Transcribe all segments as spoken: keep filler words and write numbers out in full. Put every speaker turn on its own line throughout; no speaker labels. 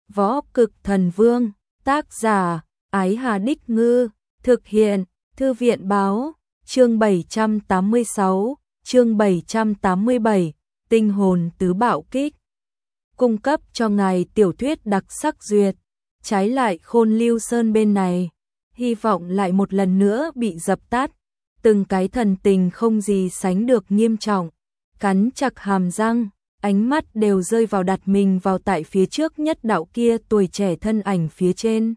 Võ Cực Thần Vương, tác giả, Ái Hà Đích Ngư, thực hiện, Thư viện Báo, chương bảy trăm tám mươi sáu, chương bảy trăm tám mươi bảy, Tinh hồn tứ bạo kích. Cung cấp cho ngài tiểu thuyết đặc sắc duyệt, trái lại Khôn Lưu Sơn bên này, hy vọng lại một lần nữa bị dập tắt, từng cái thần tình không gì sánh được nghiêm trọng, cắn chặt hàm răng, ánh mắt đều rơi vào đặt mình vào tại phía trước nhất đạo kia tuổi trẻ thân ảnh phía trên.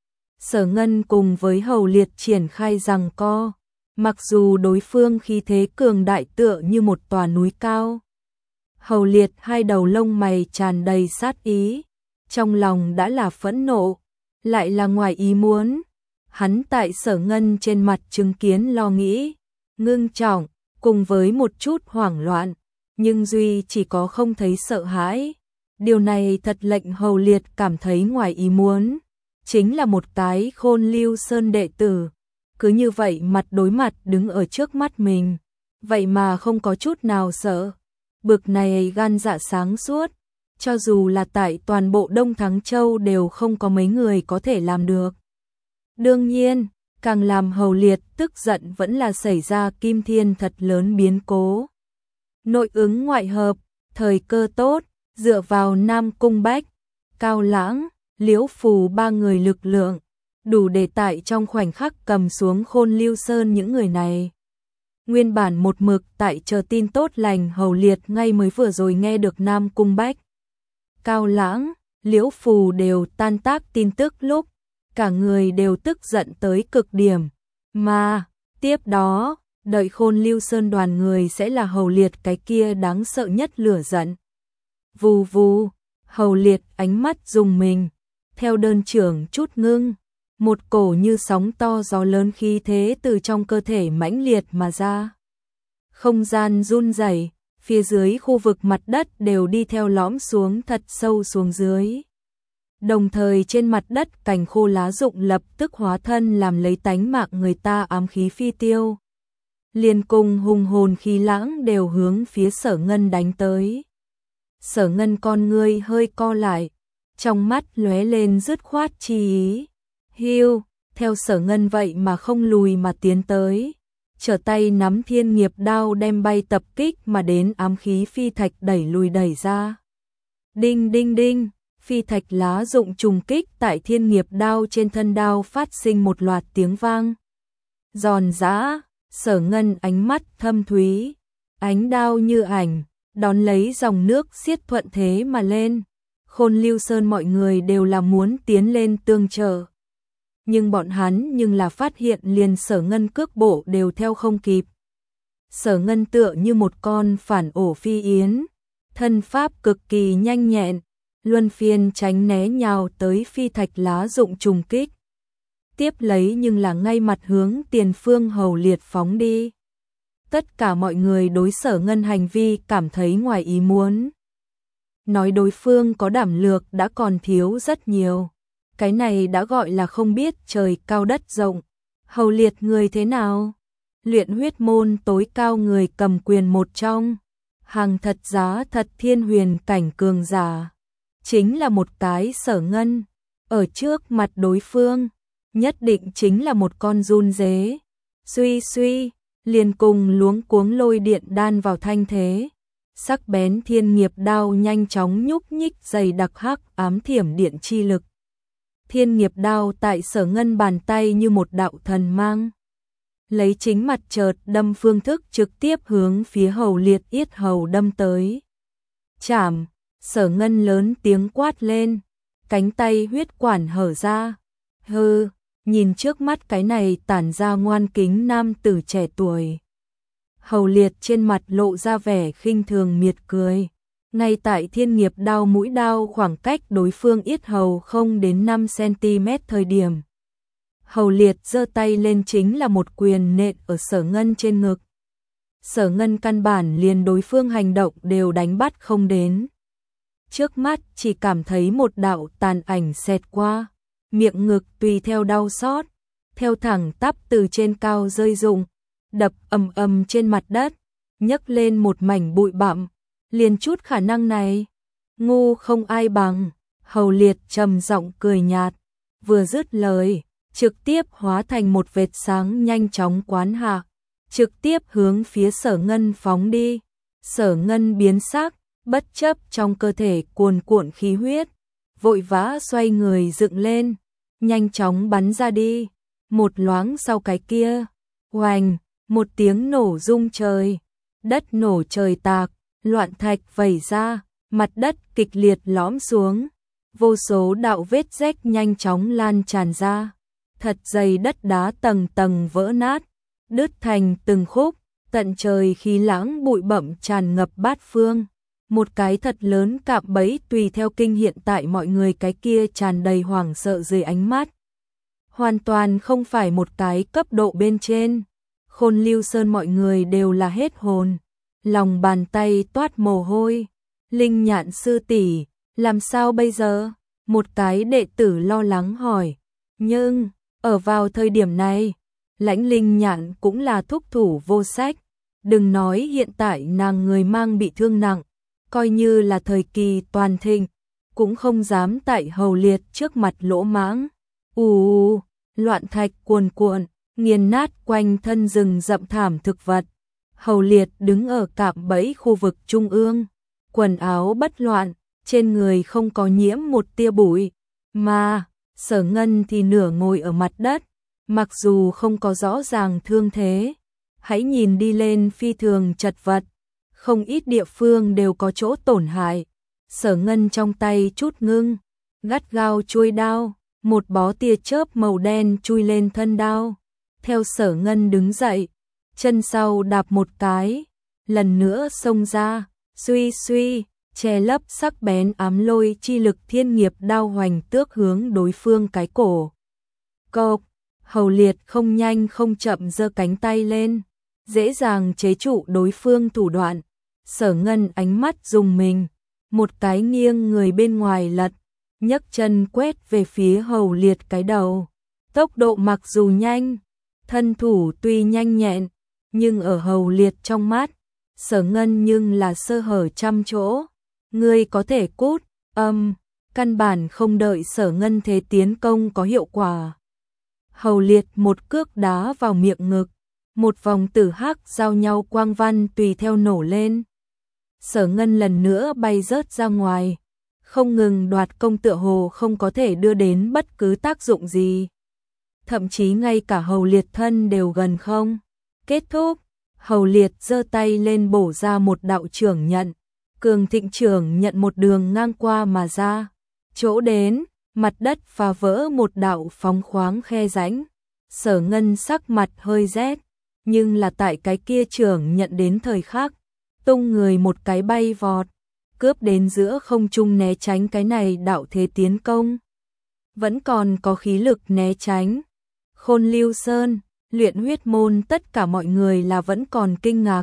Sở Ngân cùng với Hầu Liệt triển khai giằng co, mặc dù đối phương khí thế cường đại tựa như một tòa núi cao. Hầu Liệt hai đầu lông mày tràn đầy sát ý, trong lòng đã là phẫn nộ, lại là ngoài ý muốn. Hắn tại Sở Ngân trên mặt chứng kiến lo nghĩ, ngưng trọng, cùng với một chút hoảng loạn, nhưng duy chỉ có không thấy sợ hãi. Điều này thật lệnh Hầu Liệt cảm thấy ngoài ý muốn, chính là một cái Khôn Lưu Sơn đệ tử, cứ như vậy mặt đối mặt đứng ở trước mắt mình, vậy mà không có chút nào sợ. Bực này gan dạ sáng suốt, cho dù là tại toàn bộ Đông Thắng Châu đều không có mấy người có thể làm được. Đương nhiên, càng làm Hầu Liệt tức giận vẫn là xảy ra Kim Thiên thật lớn biến cố. Nội ứng ngoại hợp, thời cơ tốt, dựa vào Nam Cung Bách, Cao Lãng, Liễu Phù ba người lực lượng, đủ để tại trong khoảnh khắc cầm xuống Khôn Lưu Sơn những người này. Nguyên bản một mực tại chờ tin tốt lành Hầu Liệt ngay mới vừa rồi nghe được Nam Cung Bách, Cao Lãng, Liễu Phù đều tan tác tin tức lúc, cả người đều tức giận tới cực điểm, mà tiếp đó, đợi Khôn Lưu Sơn đoàn người sẽ là Hầu Liệt cái kia đáng sợ nhất lửa giận. Vù vù, Hầu Liệt ánh mắt rùng mình, theo đơn trưởng chút ngưng, một cổ như sóng to gió lớn khí thế từ trong cơ thể mãnh liệt mà ra. Không gian run rẩy, phía dưới khu vực mặt đất đều đi theo lõm xuống thật sâu xuống dưới. Đồng thời trên mặt đất cành khô lá rụng lập tức hóa thân làm lấy tánh mạng người ta ám khí phi tiêu. Liền cùng hùng hồn khí lãng đều hướng phía Sở Ngân đánh tới. Sở Ngân con ngươi hơi co lại, trong mắt lóe lên dứt khoát chi ý. Hiu, theo Sở Ngân vậy mà không lùi mà tiến tới, trở tay nắm Thiên Nghiệp đao đem bay tập kích mà đến ám khí phi thạch đẩy lùi đẩy ra. Đinh đinh đinh, phi thạch lá dụng trùng kích tại Thiên Nghiệp đao trên thân đao phát sinh một loạt tiếng vang. Giòn giã, Sở Ngân ánh mắt thâm thúy, ánh đao như ảnh, đón lấy dòng nước xiết thuận thế mà lên. Khôn Lưu Sơn mọi người đều là muốn tiến lên tương trợ, nhưng bọn hắn nhưng là phát hiện liền Sở Ngân cước bộ đều theo không kịp. Sở Ngân tựa như một con phản ổ phi yến, thân pháp cực kỳ nhanh nhẹn, luân phiên tránh né nhào tới phi thạch lá dụng trùng kích. Tiếp lấy nhưng là ngay mặt hướng tiền phương Hầu Liệt phóng đi. Tất cả mọi người đối Sở Ngân hành vi cảm thấy ngoài ý muốn. Nói đối phương có đảm lược đã còn thiếu rất nhiều. Cái này đã gọi là không biết trời cao đất rộng. Hầu Liệt người thế nào? Luyện huyết môn tối cao người cầm quyền một trong, hàng thật giá thật thiên huyền cảnh cường giả. Chính là một cái Sở Ngân. Ở trước mặt đối phương, nhất định chính là một con run dế. Suy suy, liền cùng luống cuống lôi điện đan vào thanh thế. Sắc bén Thiên Nghiệp đao nhanh chóng nhúc nhích dày đặc hắc ám thiểm điện chi lực. Thiên Nghiệp đao tại Sở Ngân bàn tay như một đạo thần mang, lấy chính mặt chợt đâm phương thức trực tiếp hướng phía Hầu Liệt yết hầu đâm tới. Chảm, Sở Ngân lớn tiếng quát lên, cánh tay huyết quản hở ra. Hừ, nhìn trước mắt cái này tản ra ngoan kính nam tử trẻ tuổi. Hầu Liệt trên mặt lộ ra vẻ khinh thường miệt cười. Ngay tại Thiên Nghiệp đao mũi đao khoảng cách đối phương yết hầu không đến năm xăng-ti-mét thời điểm, Hầu Liệt giơ tay lên chính là một quyền nện ở Sở Ngân trên ngực. Sở Ngân căn bản liền đối phương hành động đều đánh bắt không đến. Trước mắt chỉ cảm thấy một đạo tàn ảnh xẹt qua, miệng ngực tùy theo đau xót, theo thẳng tắp từ trên cao rơi rụng, đập ầm ầm trên mặt đất, nhấc lên một mảnh bụi bặm. Liền chút khả năng này, ngu không ai bằng. Hầu Liệt trầm giọng cười nhạt, vừa dứt lời, trực tiếp hóa thành một vệt sáng nhanh chóng quán hạ, trực tiếp hướng phía Sở Ngân phóng đi. Sở Ngân biến sắc, bất chấp trong cơ thể cuồn cuộn khí huyết, vội vã xoay người dựng lên, nhanh chóng bắn ra đi. Một loáng sau cái kia, oành, một tiếng nổ rung trời, đất nổ trời tạc, loạn thạch vẩy ra, mặt đất kịch liệt lõm xuống, vô số đạo vết rách nhanh chóng lan tràn ra, thật dày đất đá tầng tầng vỡ nát, đứt thành từng khúc, tận trời khí lãng bụi bặm tràn ngập bát phương. Một cái thật lớn cạm bẫy tùy theo kinh hiện tại mọi người cái kia tràn đầy hoảng sợ dưới ánh mắt. Hoàn toàn không phải một cái cấp độ bên trên. Khôn Lưu Sơn mọi người đều là hết hồn, lòng bàn tay toát mồ hôi. Linh Nhạn sư tỷ, làm sao bây giờ? Một cái đệ tử lo lắng hỏi. Nhưng, ở vào thời điểm này, Lãnh Linh Nhạn cũng là thúc thủ vô sách. Đừng nói hiện tại nàng người mang bị thương nặng, coi như là thời kỳ toàn thịnh, cũng không dám tại Hầu Liệt trước mặt lỗ mãng. Ù ù, loạn thạch cuồn cuộn, nghiền nát quanh thân rừng rậm thảm thực vật. Hầu Liệt đứng ở cạm bẫy khu vực trung ương, quần áo bất loạn, trên người không có nhiễm một tia bụi, mà Sở Ngân thì nửa ngồi ở mặt đất, mặc dù không có rõ ràng thương thế, hãy nhìn đi lên phi thường chật vật, không ít địa phương đều có chỗ tổn hại. Sở Ngân trong tay chút ngưng, gắt gao chuôi đao, một bó tia chớp màu đen chui lên thân đao. Theo Sở Ngân đứng dậy, chân sau đạp một cái, lần nữa xông ra, suy suy, che lấp sắc bén ám lôi chi lực thiên nghiệp đao hoành tước hướng đối phương cái cổ. Cộp, Hầu Liệt không nhanh không chậm giơ cánh tay lên, dễ dàng chế trụ đối phương thủ đoạn. Sở Ngân ánh mắt dùng mình, một cái nghiêng người bên ngoài lật, nhấc chân quét về phía Hầu Liệt cái đầu. Tốc độ mặc dù nhanh, thân thủ tuy nhanh nhẹn, nhưng ở Hầu Liệt trong mắt, Sở Ngân nhưng là sơ hở trăm chỗ. Ngươi có thể cút, âm, căn bản không đợi Sở Ngân thế tiến công có hiệu quả. Hầu Liệt một cước đá vào miệng ngực, một vòng tử hắc giao nhau quang văn tùy theo nổ lên. Sở Ngân lần nữa bay rớt ra ngoài, không ngừng đoạt công tựa hồ không có thể đưa đến bất cứ tác dụng gì. Thậm chí ngay cả Hầu Liệt thân đều gần không. Kết thúc, Hầu Liệt giơ tay lên bổ ra một đạo trưởng nhận, cường thịnh trưởng nhận một đường ngang qua mà ra. Chỗ đến, mặt đất phá vỡ một đạo phóng khoáng khe rãnh. Sở Ngân sắc mặt hơi rét, nhưng là tại cái kia trưởng nhận đến thời khắc, tung người một cái bay vọt, cướp đến giữa không trung né tránh cái này đạo thế tiến công. Vẫn còn có khí lực né tránh. Khôn Lưu Sơn, Luyện Huyết Môn tất cả mọi người là vẫn còn kinh ngạc.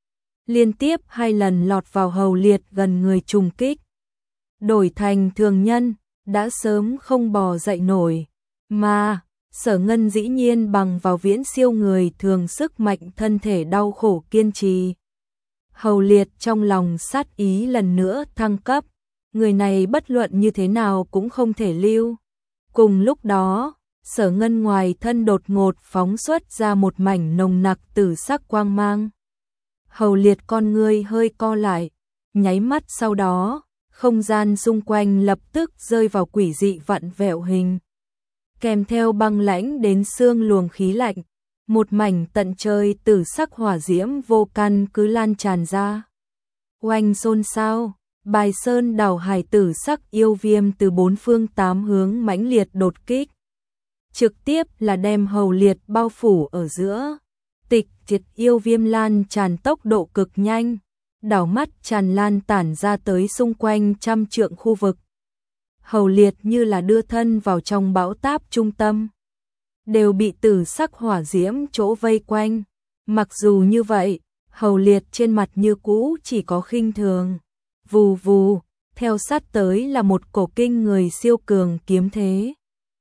Liên tiếp hai lần lọt vào Hầu Liệt gần người trùng kích. Đổi thành thường nhân, đã sớm không bò dậy nổi. Mà, Sở Ngân dĩ nhiên bằng vào viễn siêu người thường sức mạnh thân thể đau khổ kiên trì. Hầu Liệt trong lòng sát ý lần nữa thăng cấp. Người này bất luận như thế nào cũng không thể lưu. Cùng lúc đó, Sở Ngân ngoài thân đột ngột phóng xuất ra một mảnh nồng nặc tử sắc quang mang. Hầu Liệt con ngươi hơi co lại, nháy mắt sau đó, không gian xung quanh lập tức rơi vào quỷ dị vặn vẹo hình. Kèm theo băng lãnh đến xương luồng khí lạnh, một mảnh tận trời tử sắc hỏa diễm vô căn cứ lan tràn ra. Oanh xôn xao, Bài Sơn đảo hải tử sắc yêu viêm từ bốn phương tám hướng mãnh liệt đột kích. Trực tiếp là đem Hầu Liệt bao phủ ở giữa. Tịch diệt yêu viêm lan tràn tốc độ cực nhanh, đảo mắt tràn lan tản ra tới xung quanh trăm trượng khu vực. Hầu Liệt như là đưa thân vào trong bão táp trung tâm, đều bị tử sắc hỏa diễm chỗ vây quanh. Mặc dù như vậy, Hầu Liệt trên mặt như cũ chỉ có khinh thường. Vù vù, theo sát tới là một cổ kinh người siêu cường kiếm thế.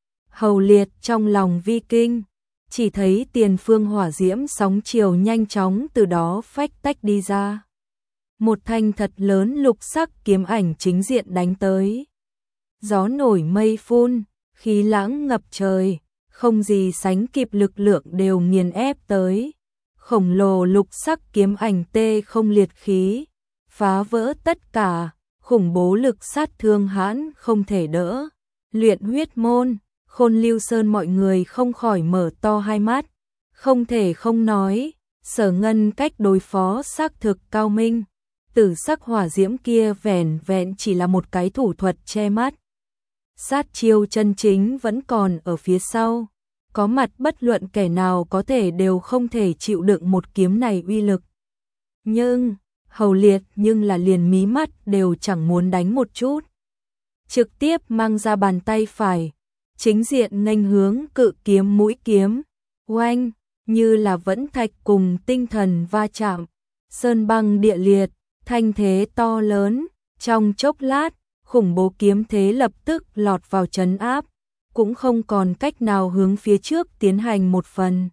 Hầu Liệt trong lòng vi kinh, chỉ thấy tiền phương hỏa diễm sóng chiều nhanh chóng từ đó phách tách đi ra. Một thanh thật lớn lục sắc kiếm ảnh chính diện đánh tới. Gió nổi mây phun, khí lãng ngập trời, không gì sánh kịp lực lượng đều nghiền ép tới. Khổng lồ lục sắc kiếm ảnh tê không liệt khí, phá vỡ tất cả, khủng bố lực sát thương hãn không thể đỡ. Luyện huyết môn, Khôn Lưu Sơn mọi người không khỏi mở to hai mắt, không thể không nói, Sở Ngân cách đối phó xác thực cao minh. Tử sắc hỏa diễm kia vẻn vẹn chỉ là một cái thủ thuật che mắt. Sát chiêu chân chính vẫn còn ở phía sau, có mặt bất luận kẻ nào có thể đều không thể chịu đựng một kiếm này uy lực. Nhưng, Hầu Liệt nhưng là liền mí mắt đều chẳng muốn đánh một chút. Trực tiếp mang ra bàn tay phải, chính diện nghênh hướng cự kiếm mũi kiếm, oanh, như là vẫn thạch cùng tinh thần va chạm, sơn băng địa liệt, thanh thế to lớn, trong chốc lát, khủng bố kiếm thế lập tức lọt vào trấn áp, cũng không còn cách nào hướng phía trước tiến hành một phần.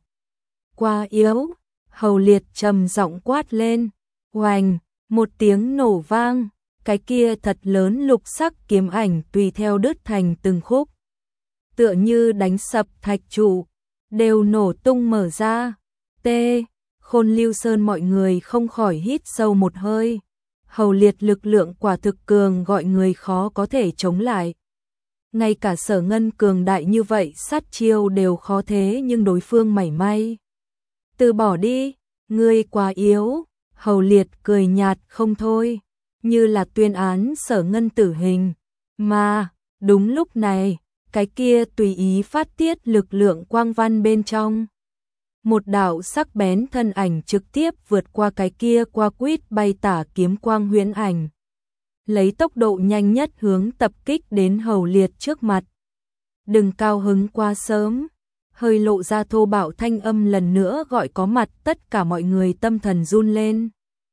Quá yếu, Hầu Liệt trầm giọng quát lên, oanh, một tiếng nổ vang, cái kia thật lớn lục sắc kiếm ảnh tùy theo đứt thành từng khúc. Tựa như đánh sập thạch trụ, đều nổ tung mở ra. T. Khôn Lưu Sơn mọi người không khỏi hít sâu một hơi. Hầu Liệt lực lượng quả thực cường gọi người khó có thể chống lại. Ngay cả Sở Ngân cường đại như vậy sát chiêu đều khó thế nhưng đối phương mảy may. Từ bỏ đi, ngươi quá yếu. Hầu Liệt cười nhạt không thôi, như là tuyên án Sở Ngân tử hình. Mà, đúng lúc này, cái kia tùy ý phát tiết lực lượng quang văn bên trong. Một đạo sắc bén thân ảnh trực tiếp vượt qua cái kia qua quýt bay tả kiếm quang huyễn ảnh. Lấy tốc độ nhanh nhất hướng tập kích đến Hầu Liệt trước mặt. Đừng cao hứng quá sớm, hơi lộ ra thô bạo thanh âm lần nữa gọi có mặt tất cả mọi người tâm thần run lên.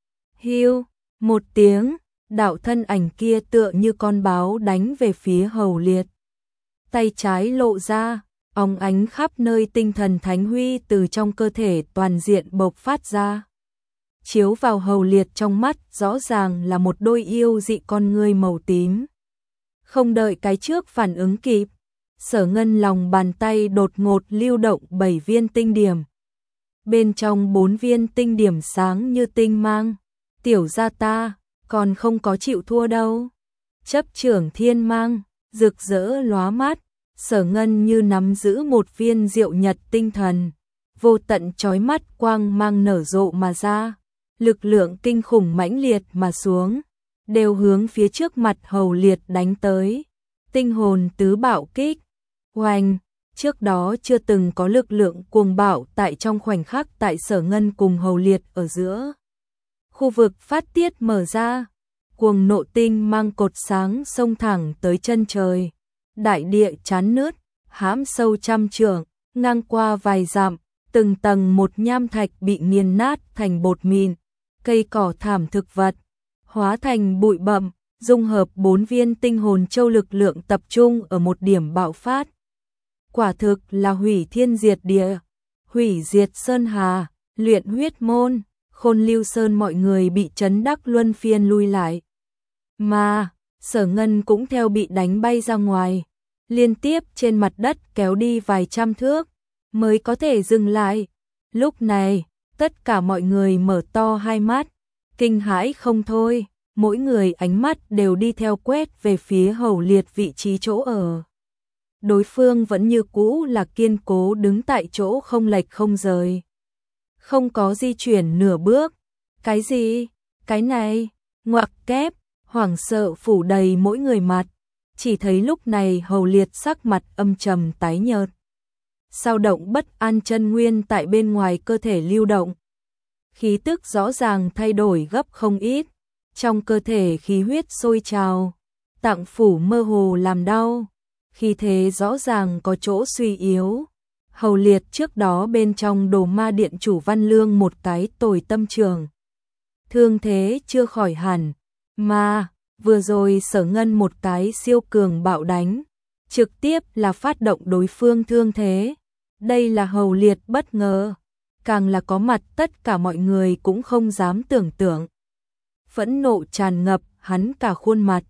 Hiu, một tiếng, đạo thân ảnh kia tựa như con báo đánh về phía Hầu Liệt. Tay trái lộ ra, óng ánh khắp nơi tinh thần thánh huy từ trong cơ thể toàn diện bộc phát ra. Chiếu vào Hầu Liệt trong mắt rõ ràng là một đôi yêu dị con ngươi màu tím. Không đợi cái trước phản ứng kịp, Sở Ngân lòng bàn tay đột ngột lưu động bảy viên tinh điểm. Bên trong bốn viên tinh điểm sáng như tinh mang, tiểu gia ta, còn không có chịu thua đâu. Chấp trưởng thiên mang, rực rỡ lóa mắt, Sở Ngân như nắm giữ một viên diệu nhật tinh thần, vô tận chói mắt quang mang nở rộ mà ra, lực lượng kinh khủng mãnh liệt mà xuống, đều hướng phía trước mặt Hầu Liệt đánh tới. Tinh hồn tứ bạo kích, oanh, trước đó chưa từng có lực lượng cuồng bạo tại trong khoảnh khắc tại Sở Ngân cùng Hầu Liệt ở giữa. Khu vực phát tiết mở ra, cuồng nộ tinh mang cột sáng xông thẳng tới chân trời. Đại địa chán nứt, hãm sâu trăm trượng, ngang qua vài dặm, từng tầng một nham thạch bị nghiền nát thành bột mịn, cây cỏ thảm thực vật hóa thành bụi bặm, dung hợp bốn viên tinh hồn châu lực lượng tập trung ở một điểm bạo phát. Quả thực là hủy thiên diệt địa, hủy diệt sơn hà, luyện huyết môn, Khôn Lưu Sơn mọi người bị chấn đắc luân phiên lui lại. Mà, Sở Ngân cũng theo bị đánh bay ra ngoài, liên tiếp trên mặt đất kéo đi vài trăm thước, mới có thể dừng lại. Lúc này, tất cả mọi người mở to hai mắt, kinh hãi không thôi, mỗi người ánh mắt đều đi theo quét về phía Hầu Liệt vị trí chỗ ở. Đối phương vẫn như cũ là kiên cố đứng tại chỗ không lệch không rời. Không có di chuyển nửa bước. Cái gì? Cái này? Ngoặc kép, hoảng sợ phủ đầy mỗi người mặt. Chỉ thấy lúc này Hầu Liệt sắc mặt âm trầm tái nhợt. Sao động bất an chân nguyên tại bên ngoài cơ thể lưu động. Khí tức rõ ràng thay đổi gấp không ít. Trong cơ thể khí huyết sôi trào, tạng phủ mơ hồ làm đau. Khí thế rõ ràng có chỗ suy yếu. Hầu Liệt trước đó bên trong Đồ Ma Điện chủ Văn Lương một cái tồi tâm trường. Thương thế chưa khỏi hẳn, mà vừa rồi Sở Ngân một cái siêu cường bạo đánh, trực tiếp là phát động đối phương thương thế. Đây là Hầu Liệt bất ngờ, càng là có mặt tất cả mọi người cũng không dám tưởng tượng. Phẫn nộ tràn ngập hắn cả khuôn mặt,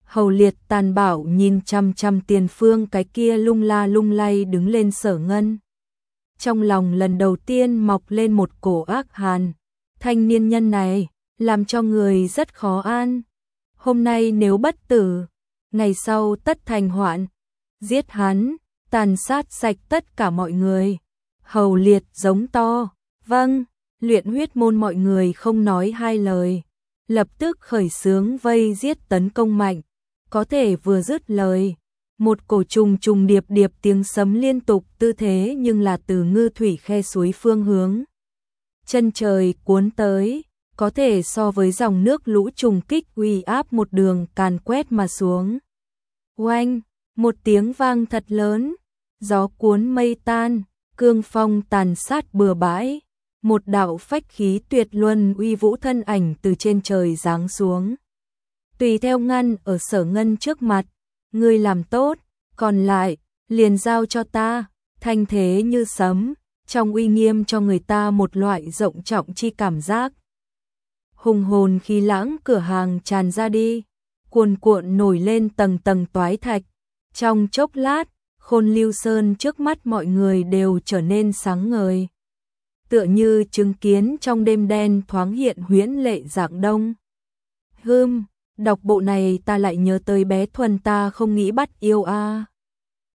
Hầu Liệt tàn bạo nhìn chăm chăm tiền phương cái kia lung la lung lay đứng lên Sở Ngân. Trong lòng lần đầu tiên mọc lên một cổ ác hàn, thanh niên nhân này, làm cho người rất khó an. Hôm nay nếu bất tử, ngày sau tất thành hoạn, giết hắn, tàn sát sạch tất cả mọi người. Hầu Liệt giống to, vâng, luyện huyết môn mọi người không nói hai lời, lập tức khởi xướng vây giết tấn công mạnh, có thể vừa dứt lời. Một cổ trùng trùng điệp điệp tiếng sấm liên tục tư thế nhưng là từ ngư thủy khe suối phương hướng. Chân trời cuốn tới, có thể so với dòng nước lũ trùng kích uy áp một đường càn quét mà xuống. Oanh, một tiếng vang thật lớn, gió cuốn mây tan, cương phong tàn sát bừa bãi. Một đạo phách khí tuyệt luân uy vũ thân ảnh từ trên trời giáng xuống. Tùy theo ngăn ở Sở Ngân trước mặt, ngươi làm tốt, còn lại, liền giao cho ta, thanh thế như sấm, trong uy nghiêm cho người ta một loại rộng trọng chi cảm giác. Hùng hồn khí lãng cửa hàng tràn ra đi, cuồn cuộn nổi lên tầng tầng toái thạch. Trong chốc lát, Khôn Lưu Sơn trước mắt mọi người đều trở nên sáng ngời. Tựa như chứng kiến trong đêm đen thoáng hiện huyễn lệ dạng đông. Hưm, đọc bộ này ta lại nhớ tới bé Thuần ta không nghĩ bắt yêu a. À.